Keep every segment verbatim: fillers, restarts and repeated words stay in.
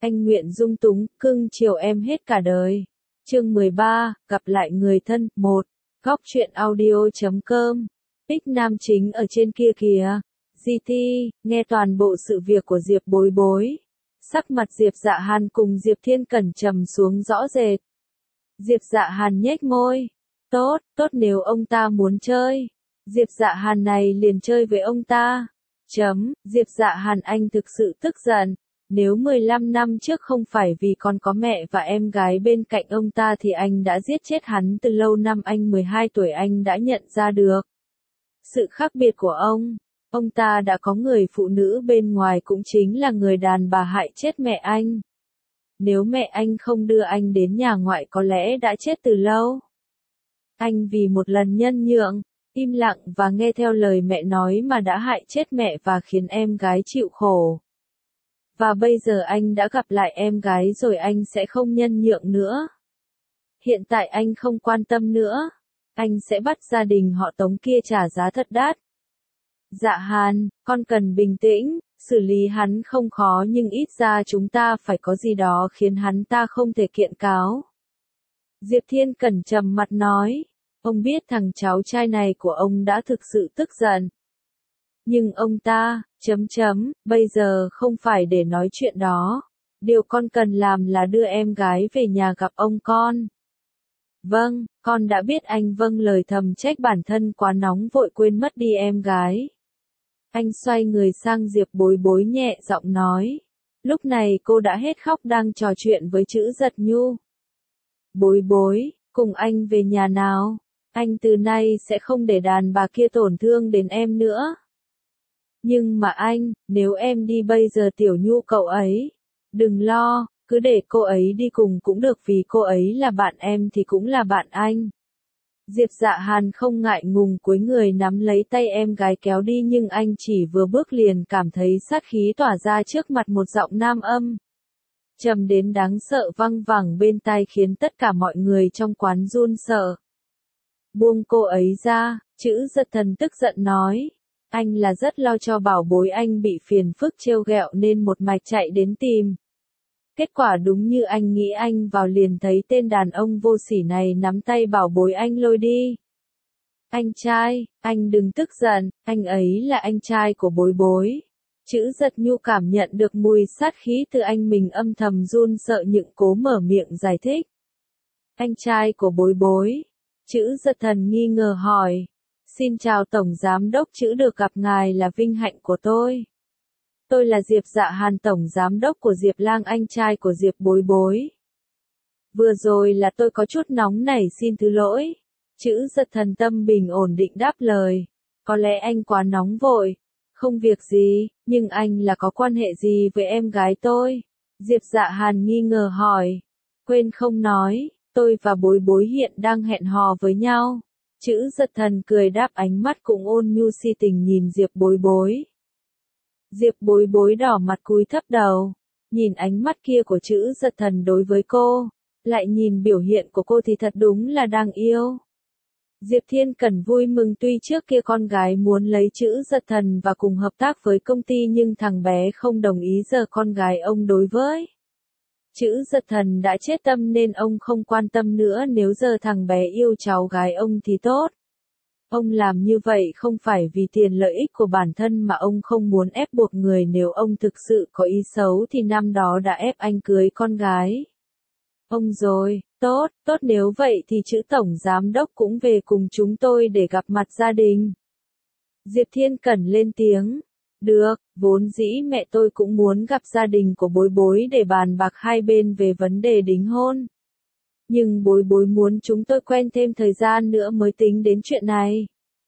Anh nguyện dung túng, cưng chiều em hết cả đời. Chương mười ba, gặp lại người thân, một. Góc truyện audio chấm com. Bích nam chính ở trên kia kìa. giê tê, nghe toàn bộ sự việc của Diệp Bối Bối. Sắc mặt Diệp Dạ Hàn cùng Diệp Thiên Cẩn trầm xuống rõ rệt. Diệp Dạ Hàn nhếch môi. Tốt, tốt nếu ông ta muốn chơi. Diệp Dạ Hàn này liền chơi với ông ta. Chấm, Diệp Dạ Hàn anh thực sự tức giận. Nếu mười lăm năm trước không phải vì còn có mẹ và em gái bên cạnh ông ta thì anh đã giết chết hắn từ lâu. Năm anh mười hai tuổi anh đã nhận ra được sự khác biệt của ông. Ông ta đã có người phụ nữ bên ngoài, cũng chính là người đàn bà hại chết mẹ anh. Nếu mẹ anh không đưa anh đến nhà ngoại có lẽ đã chết từ lâu. Anh vì một lần nhân nhượng, im lặng và nghe theo lời mẹ nói mà đã hại chết mẹ và khiến em gái chịu khổ. Và bây giờ anh đã gặp lại em gái rồi, anh sẽ không nhân nhượng nữa. Hiện tại anh không quan tâm nữa. Anh sẽ bắt gia đình họ Tống kia trả giá thật đắt. Dạ Hàn, con cần bình tĩnh, xử lý hắn không khó nhưng ít ra chúng ta phải có gì đó khiến hắn ta không thể kiện cáo. Diệp Thiên Cẩn trầm mặt nói, ông biết thằng cháu trai này của ông đã thực sự tức giận. Nhưng ông ta, chấm chấm, bây giờ không phải để nói chuyện đó. Điều con cần làm là đưa em gái về nhà gặp ông con. Vâng, con đã biết. Anh vâng lời thầm trách bản thân quá nóng vội quên mất đi em gái. Anh xoay người sang Diệp Bối Bối nhẹ giọng nói. Lúc này cô đã hết khóc đang trò chuyện với Chữ Giật Nhu. Bối Bối, cùng anh về nhà nào. Anh từ nay sẽ không để đàn bà kia tổn thương đến em nữa. Nhưng mà anh, nếu em đi bây giờ Tiểu Nhu cậu ấy. Đừng lo, cứ để cô ấy đi cùng cũng được, vì cô ấy là bạn em thì cũng là bạn anh. Diệp Dạ Hàn không ngại ngùng cúi người nắm lấy tay em gái kéo đi, nhưng anh chỉ vừa bước liền cảm thấy sát khí tỏa ra trước mặt, một giọng nam âm trầm đến đáng sợ văng vẳng bên tai khiến tất cả mọi người trong quán run sợ. Buông cô ấy ra, Chữ Giật Thần tức giận nói. Anh là rất lo cho Bảo Bối anh bị phiền phức trêu ghẹo nên một mạch chạy đến tìm. Kết quả đúng như anh nghĩ, anh vào liền thấy tên đàn ông vô sỉ này nắm tay Bảo Bối anh lôi đi. Anh trai, anh đừng tức giận, anh ấy là anh trai của Bối Bối. Chữ Giật Nhu cảm nhận được mùi sát khí từ anh, mình âm thầm run sợ nhưng cố mở miệng giải thích. Anh trai của Bối Bối. Chữ Giật Thần nghi ngờ hỏi. Xin chào Tổng Giám Đốc Chữ, được gặp ngài là vinh hạnh của tôi. Tôi là Diệp Dạ Hàn, Tổng Giám Đốc của Diệp Lang, anh trai của Diệp Bối Bối. Vừa rồi là tôi có chút nóng nảy, xin thứ lỗi. Chữ Giật Thần tâm bình ổn định đáp lời. Có lẽ anh quá nóng vội. Không việc gì, nhưng anh là có quan hệ gì với em gái tôi? Diệp Dạ Hàn nghi ngờ hỏi. Quên không nói, tôi và Bối Bối hiện đang hẹn hò với nhau. Chữ Giật Thần cười đáp, ánh mắt cũng ôn nhu si tình nhìn Diệp Bối Bối. Diệp Bối Bối đỏ mặt cúi thấp đầu, nhìn ánh mắt kia của Chữ Giật Thần đối với cô, lại nhìn biểu hiện của cô thì thật đúng là đáng yêu. Diệp Thiên Cẩn vui mừng, tuy trước kia con gái muốn lấy Chữ Giật Thần và cùng hợp tác với công ty nhưng thằng bé không đồng ý, giờ con gái ông đối với Chữ Giật Thần đã chết tâm nên ông không quan tâm nữa, nếu giờ thằng bé yêu cháu gái ông thì tốt. Ông làm như vậy không phải vì tiền lợi ích của bản thân mà ông không muốn ép buộc người, nếu ông thực sự có ý xấu thì năm đó đã ép anh cưới con gái ông rồi. Tốt, tốt nếu vậy thì Chữ Tổng Giám Đốc cũng về cùng chúng tôi để gặp mặt gia đình. Diệp Thiên Cẩn lên tiếng. Được, vốn dĩ mẹ tôi cũng muốn gặp gia đình của Bối Bối để bàn bạc hai bên về vấn đề đính hôn. Nhưng Bối Bối muốn chúng tôi quen thêm thời gian nữa mới tính đến chuyện này.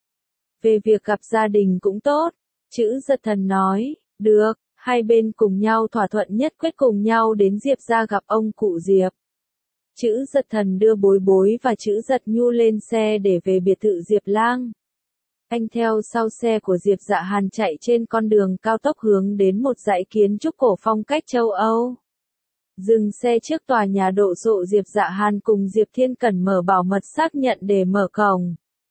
Về việc gặp gia đình cũng tốt, Chữ Giật Thần nói. Được, hai bên cùng nhau thỏa thuận nhất quyết cùng nhau đến Diệp gia gặp ông cụ Diệp. Chữ Giật Thần đưa Bối Bối và Chữ Giật Nhu lên xe để về biệt thự Diệp Lang. Anh theo sau xe của Diệp Dạ Hàn chạy trên con đường cao tốc hướng đến một dãy kiến trúc cổ phong cách châu Âu. Dừng xe trước tòa nhà độ sộ, Diệp Dạ Hàn cùng Diệp Thiên Cẩn mở bảo mật xác nhận để mở cổng.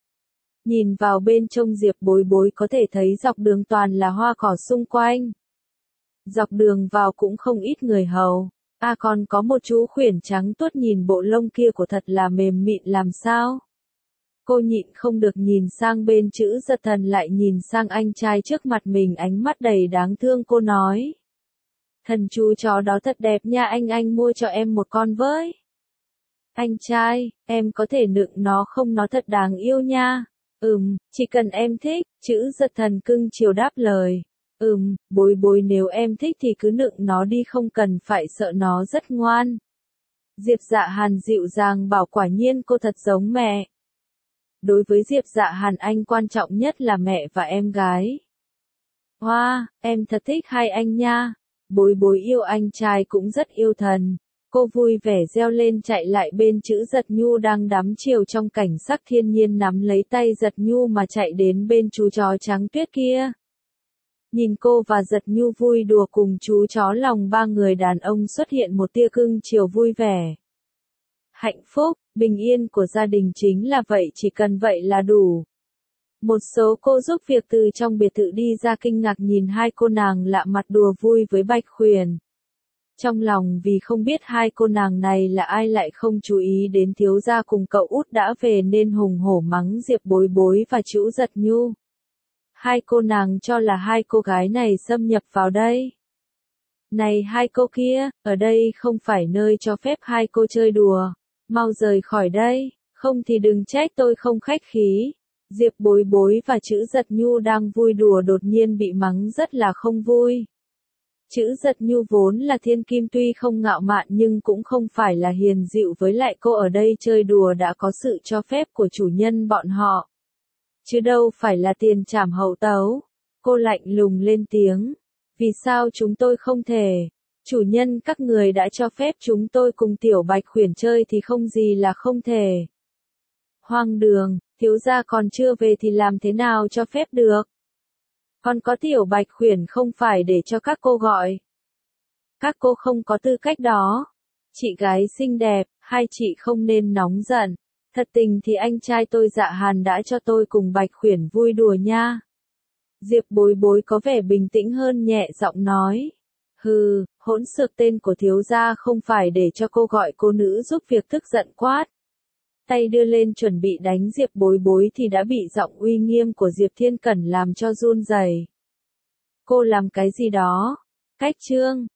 Nhìn vào bên trong, Diệp Bối Bối có thể thấy dọc đường toàn là hoa cỏ xung quanh. Dọc đường vào cũng không ít người hầu, À còn có một chú khuyển trắng tuốt, nhìn bộ lông kia của thật là mềm mịn làm sao. Cô nhịn không được nhìn sang bên Chữ Giật Thần, lại nhìn sang anh trai trước mặt mình, ánh mắt đầy đáng thương. Cô nói. Thần chú chó đó thật đẹp nha anh, anh mua cho em một con với. Anh trai, em có thể nựng nó không, nó thật đáng yêu nha. Ừm, chỉ cần em thích, Chữ Giật Thần cưng chiều đáp lời. Ừm, Bối Bối nếu em thích thì cứ nựng nó đi, không cần phải sợ, nó rất ngoan. Diệp Dạ Hàn dịu dàng bảo, quả nhiên cô thật giống mẹ. Đối với Diệp Dạ Hàn, anh quan trọng nhất là mẹ và em gái. Hoa, wow, em thật thích hai anh nha. Bối Bối yêu anh trai cũng rất yêu thần. Cô vui vẻ reo lên, chạy lại bên Chữ Giật Nhu đang đắm chiều trong cảnh sắc thiên nhiên, nắm lấy tay Giật Nhu mà chạy đến bên chú chó trắng tuyết kia. Nhìn cô và Giật Nhu vui đùa cùng chú chó, lòng ba người đàn ông xuất hiện một tia cưng chiều vui vẻ. Hạnh phúc, bình yên của gia đình chính là vậy, chỉ cần vậy là đủ. Một số cô giúp việc từ trong biệt thự đi ra, kinh ngạc nhìn hai cô nàng lạ mặt đùa vui với Bạch Khuyển. Trong lòng vì không biết hai cô nàng này là ai, lại không chú ý đến thiếu gia cùng cậu út đã về, nên hùng hổ mắng Diệp Bối Bối và Chữ Giật Nhu. Hai cô nàng cho là hai cô gái này xâm nhập vào đây. Này hai cô kia, ở đây không phải nơi cho phép hai cô chơi đùa. Mau rời khỏi đây, không thì đừng trách tôi không khách khí. Diệp Bối Bối và Chữ Giật Nhu đang vui đùa đột nhiên bị mắng rất là không vui. Chữ Giật Nhu vốn là thiên kim, tuy không ngạo mạn nhưng cũng không phải là hiền dịu, với lại cô ở đây chơi đùa đã có sự cho phép của chủ nhân bọn họ. Chứ đâu phải là tiền trảm hậu tấu. Cô lạnh lùng lên tiếng. Vì sao chúng tôi không thể? Chủ nhân các người đã cho phép chúng tôi cùng Tiểu Bạch Khuyển chơi thì không gì là không thể. Hoang đường, thiếu gia còn chưa về thì làm thế nào cho phép được? Còn có Tiểu Bạch Khuyển không phải để cho các cô gọi. Các cô không có tư cách đó. Chị gái xinh đẹp, hai chị không nên nóng giận. Thật tình thì anh trai tôi Dạ Hàn đã cho tôi cùng Bạch Khuyển vui đùa nha. Diệp Bối Bối có vẻ bình tĩnh hơn, nhẹ giọng nói. Hừ, hỗn xược, tên của thiếu gia không phải để cho cô gọi cô nữ giúp việc, tức giận quát. Tay đưa lên chuẩn bị đánh Diệp Bối Bối thì đã bị giọng uy nghiêm của Diệp Thiên Cẩn làm cho run rẩy. Cô làm cái gì đó? Cách trương,